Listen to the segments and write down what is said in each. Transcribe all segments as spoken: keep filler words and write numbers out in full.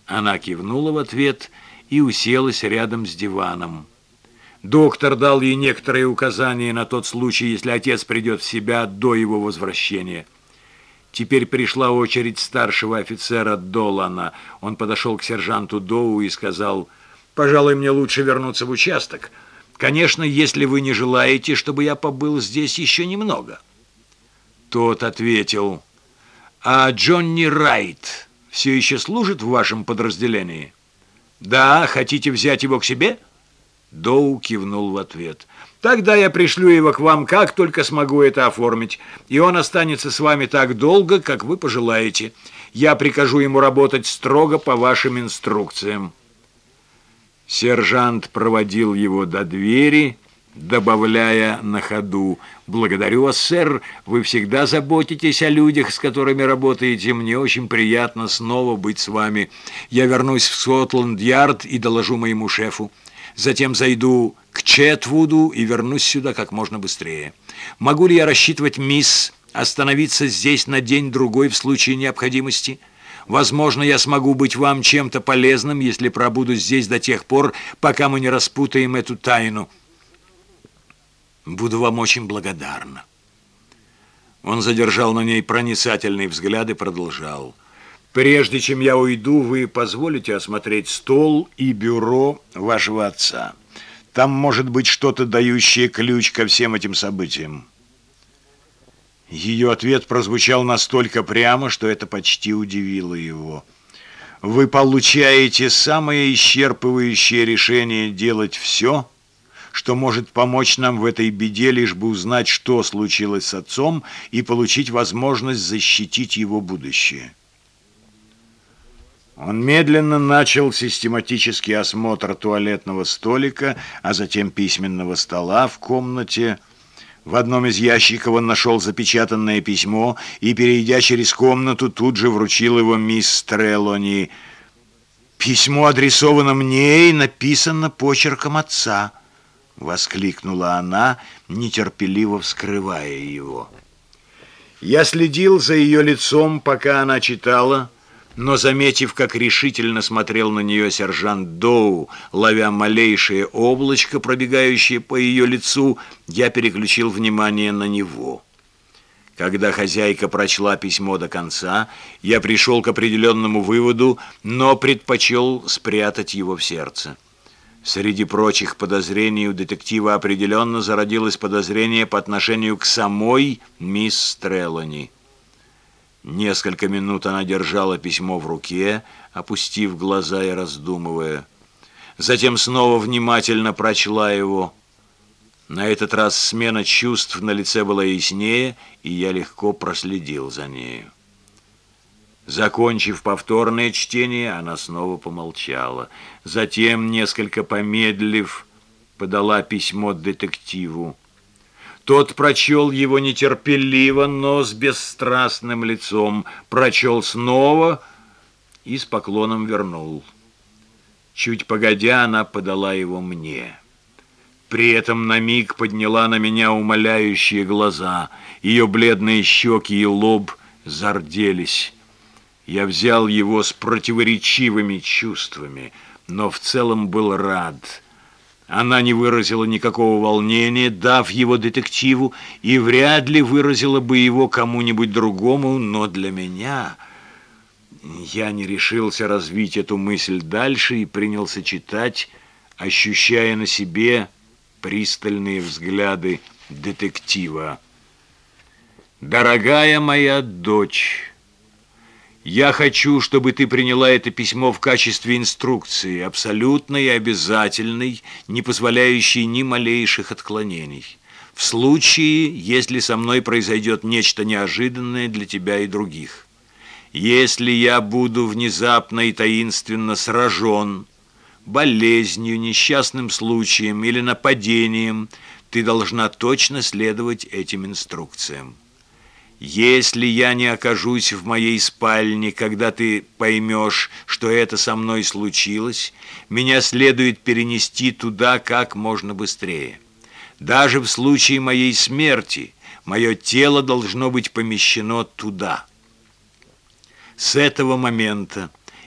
Она кивнула в ответ и уселась рядом с диваном. Доктор дал ей некоторые указания на тот случай, если отец придет в себя до его возвращения. Теперь пришла очередь старшего офицера Долана. Он подошел к сержанту Доу и сказал: «Пожалуй, мне лучше вернуться в участок. Конечно, если вы не желаете, чтобы я побыл здесь еще немного». Тот ответил: «А Джонни Райт все еще служит в вашем подразделении?» «Да, хотите взять его к себе?» Доу кивнул в ответ. «Тогда я пришлю его к вам, как только смогу это оформить, и он останется с вами так долго, как вы пожелаете. Я прикажу ему работать строго по вашим инструкциям». Сержант проводил его до двери, добавляя на ходу: «Благодарю вас, сэр, вы всегда заботитесь о людях, с которыми работаете. Мне очень приятно снова быть с вами. Я вернусь в Скотланд-Ярд и доложу моему шефу. Затем зайду к Четвуду и вернусь сюда как можно быстрее. Могу ли я рассчитывать, мисс, остановиться здесь на день-другой в случае необходимости? Возможно, я смогу быть вам чем-то полезным, если пробуду здесь до тех пор, пока мы не распутаем эту тайну. Буду вам очень благодарна». Он задержал на ней проницательный взгляд и продолжал: «Прежде чем я уйду, вы позволите осмотреть стол и бюро вашего отца. Там может быть что-то, дающее ключ ко всем этим событиям». Ее ответ прозвучал настолько прямо, что это почти удивило его. «Вы получаете самое исчерпывающее решение делать все, что может помочь нам в этой беде, лишь бы узнать, что случилось с отцом, и получить возможность защитить его будущее». Он медленно начал систематический осмотр туалетного столика, а затем письменного стола в комнате. В одном из ящиков он нашел запечатанное письмо и, перейдя через комнату, тут же вручил его мисс Трелони. «Письмо адресовано мне и написано почерком отца», — воскликнула она, нетерпеливо вскрывая его. Я следил за ее лицом, пока она читала, но, заметив, как решительно смотрел на нее сержант Доу, ловя малейшее облачко, пробегающее по ее лицу, я переключил внимание на него. Когда хозяйка прочла письмо до конца, я пришел к определенному выводу, но предпочел спрятать его в сердце. Среди прочих подозрений у детектива определенно зародилось подозрение по отношению к самой мисс Трелони. Несколько минут она держала письмо в руке, опустив глаза и раздумывая. Затем снова внимательно прочла его. На этот раз смена чувств на лице была яснее, и я легко проследил за нею. Закончив повторное чтение, она снова помолчала. Затем, несколько помедлив, подала письмо детективу. Тот прочел его нетерпеливо, но с бесстрастным лицом, прочел снова и с поклоном вернул. Чуть погодя, она подала его мне. При этом на миг подняла на меня умоляющие глаза. Ее бледные щеки и лоб зарделись. Я взял его с противоречивыми чувствами, но в целом был рад. Она не выразила никакого волнения, дав его детективу, и вряд ли выразила бы его кому-нибудь другому, но для меня... Я не решился развить эту мысль дальше и принялся читать, ощущая на себе пристальные взгляды детектива. «Дорогая моя дочь, я хочу, чтобы ты приняла это письмо в качестве инструкции, абсолютной и обязательной, не позволяющей ни малейших отклонений. В случае, если со мной произойдет нечто неожиданное для тебя и других. Если я буду внезапно и таинственно сражен болезнью, несчастным случаем или нападением, ты должна точно следовать этим инструкциям. Если я не окажусь в моей спальне, когда ты поймешь, что это со мной случилось, меня следует перенести туда как можно быстрее. Даже в случае моей смерти мое тело должно быть помещено туда. С этого момента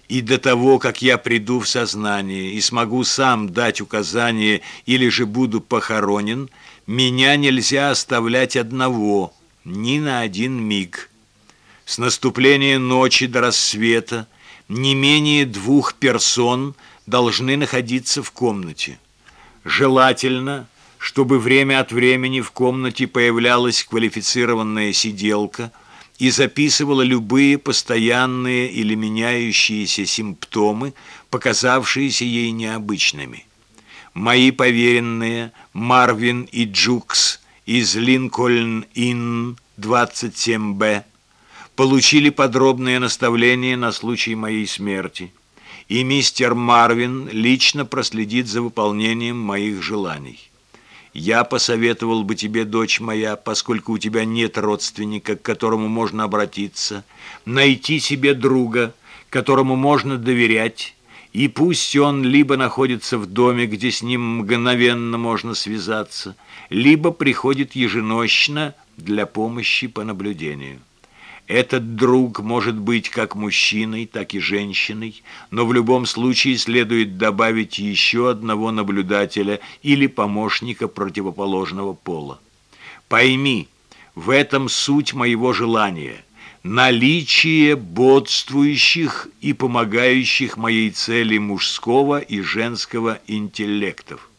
И до того, как я приду в сознание и смогу сам дать указание или же буду похоронен, меня нельзя оставлять одного, ни на один миг. С наступления ночи до рассвета не менее двух персон должны находиться в комнате. Желательно, чтобы время от времени в комнате появлялась квалифицированная сиделка и записывала любые постоянные или меняющиеся симптомы, показавшиеся ей необычными. Мои поверенные Марвин и Джукс из Линкольн-Инн двадцать семь Б получили подробные наставления на случай моей смерти, и мистер Марвин лично проследит за выполнением моих желаний. Я посоветовал бы тебе, дочь моя, поскольку у тебя нет родственника, к которому можно обратиться, найти себе друга, которому можно доверять, и пусть он либо находится в доме, где с ним мгновенно можно связаться, либо приходит еженочно для помощи по наблюдению. Этот друг может быть как мужчиной, так и женщиной, но в любом случае следует добавить еще одного наблюдателя или помощника противоположного пола. Пойми, в этом суть моего желания – наличие бодствующих и помогающих моей цели мужского и женского интеллектов.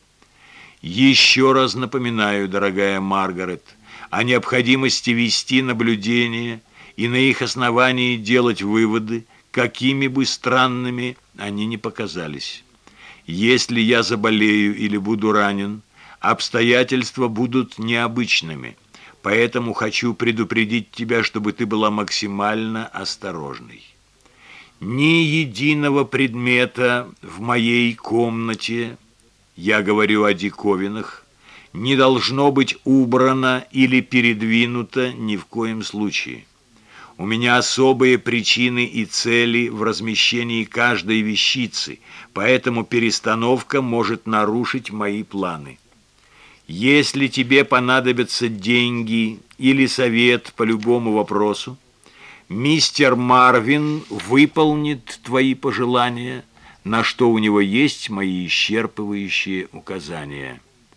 Еще раз напоминаю, дорогая Маргарет, о необходимости вести наблюдение и на их основании делать выводы, какими бы странными они ни показались. Если я заболею или буду ранен, обстоятельства будут необычными, поэтому хочу предупредить тебя, чтобы ты была максимально осторожной. Ни единого предмета в моей комнате, я говорю о диковинах, не должно быть убрано или передвинуто ни в коем случае. У меня особые причины и цели в размещении каждой вещицы, поэтому перестановка может нарушить мои планы. Если тебе понадобятся деньги или совет по любому вопросу, мистер Марвин выполнит твои пожелания, на что у него есть мои исчерпывающие указания.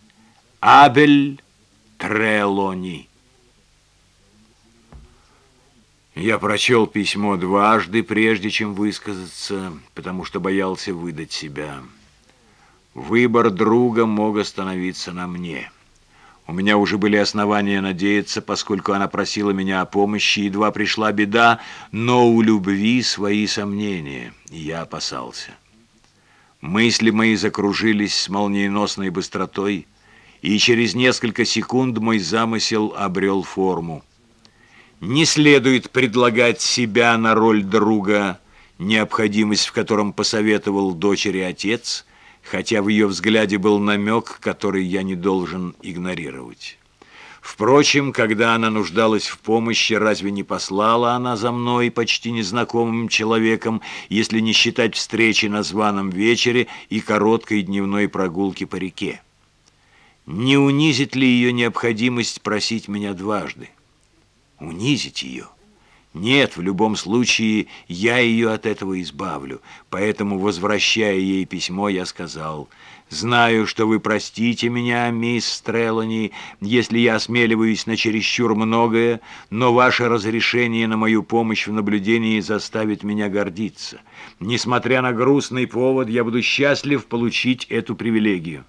Абель Трелони. Я прочел письмо дважды, прежде чем высказаться, потому что боялся выдать себя. Выбор друга мог остановиться на мне. У меня уже были основания надеяться, поскольку она просила меня о помощи, едва пришла беда, но у любви свои сомнения, и я опасался. Мысли мои закружились с молниеносной быстротой, и через несколько секунд мой замысел обрел форму. Не следует предлагать себя на роль друга, необходимость в котором посоветовал дочери отец, хотя в ее взгляде был намек, который я не должен игнорировать. Впрочем, когда она нуждалась в помощи, разве не послала она за мной почти незнакомым человеком, если не считать встречи на званом вечере и короткой дневной прогулки по реке? Не унизит ли ее необходимость просить меня дважды? Унизить ее? Нет, в любом случае я ее от этого избавлю. Поэтому, возвращая ей письмо, я сказал: «Знаю, что вы простите меня, мисс Трелони, если я осмеливаюсь на чересчур многое, но ваше разрешение на мою помощь в наблюдении заставит меня гордиться. Несмотря на грустный повод, я буду счастлив получить эту привилегию».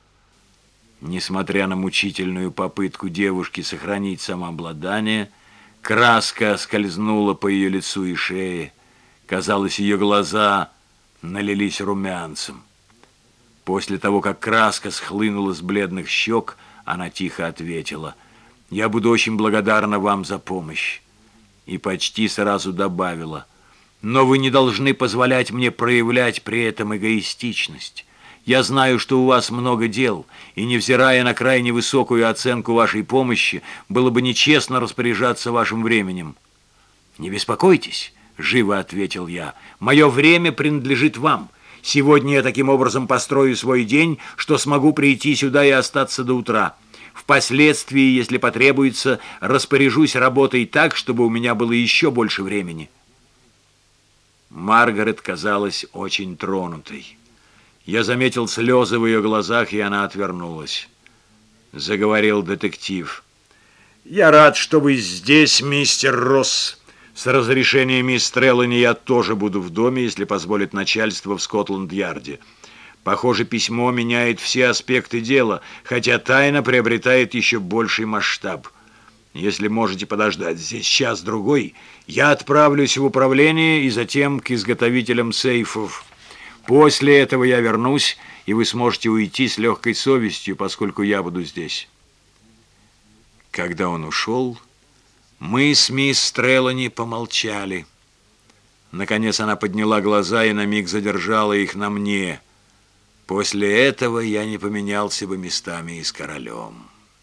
Несмотря на мучительную попытку девушки сохранить самообладание, краска скользнула по ее лицу и шее. Казалось, ее глаза налились румянцем. После того, как краска схлынула с бледных щек, она тихо ответила: «Я буду очень благодарна вам за помощь». И почти сразу добавила: «Но вы не должны позволять мне проявлять при этом эгоистичность. Я знаю, что у вас много дел, и, невзирая на крайне высокую оценку вашей помощи, было бы нечестно распоряжаться вашим временем». «Не беспокойтесь», — живо ответил я, — «мое время принадлежит вам. Сегодня я таким образом построю свой день, что смогу прийти сюда и остаться до утра. Впоследствии, если потребуется, распоряжусь работой так, чтобы у меня было еще больше времени». Маргарет казалась очень тронутой. Я заметил слезы в ее глазах, и она отвернулась. Заговорил детектив. «Я рад, что вы здесь, мистер Росс. С разрешения мисс Треллани я тоже буду в доме, если позволит начальство в Скотланд-Ярде. Похоже, письмо меняет все аспекты дела, хотя тайна приобретает еще больший масштаб. Если можете подождать здесь час-другой, я отправлюсь в управление и затем к изготовителям сейфов. После этого я вернусь, и вы сможете уйти с легкой совестью, поскольку я буду здесь». Когда он ушел, мы с мисс Треллани помолчали. Наконец она подняла глаза и на миг задержала их на мне. После этого я не поменялся бы местами и с королем.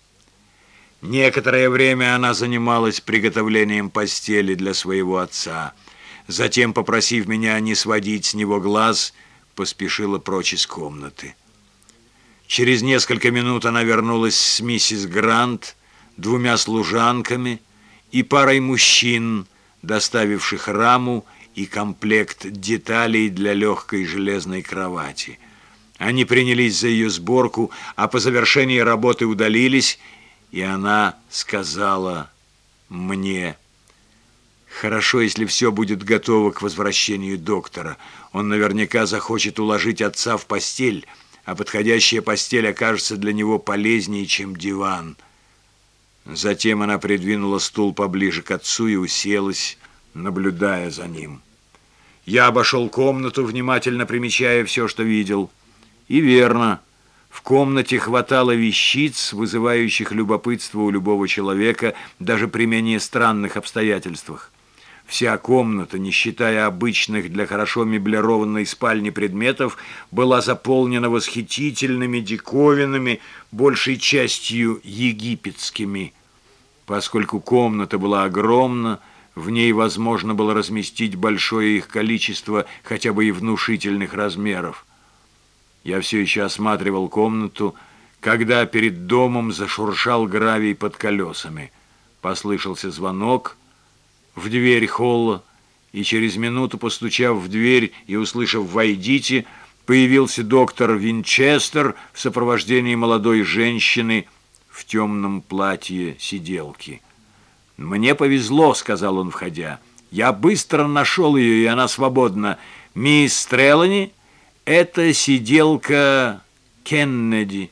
Некоторое время она занималась приготовлением постели для своего отца. Затем, попросив меня не сводить с него глаз, поспешила прочь из комнаты. Через несколько минут она вернулась с миссис Грант, двумя служанками и парой мужчин, доставивших раму и комплект деталей для легкой железной кровати. Они принялись за ее сборку, а по завершении работы удалились, и она сказала мне: «Хорошо, если все будет готово к возвращению доктора. Он наверняка захочет уложить отца в постель, а подходящая постель окажется для него полезнее, чем диван». Затем она придвинула стул поближе к отцу и уселась, наблюдая за ним. Я обошел комнату, внимательно примечая все, что видел. И верно, в комнате хватало вещиц, вызывающих любопытство у любого человека, даже при менее странных обстоятельствах. Вся комната, не считая обычных для хорошо меблированной спальни предметов, была заполнена восхитительными диковинами, большей частью египетскими. Поскольку комната была огромна, в ней возможно было разместить большое их количество, хотя бы и внушительных размеров. Я все еще осматривал комнату, когда перед домом зашуршал гравий под колесами. Послышался звонок в дверь холла, и через минуту, постучав в дверь и услышав «Войдите», появился доктор Винчестер в сопровождении молодой женщины в темном платье сиделки. «Мне повезло», — сказал он, входя. «Я быстро нашел ее, и она свободна. Мисс Треллани, это сиделка Кеннеди».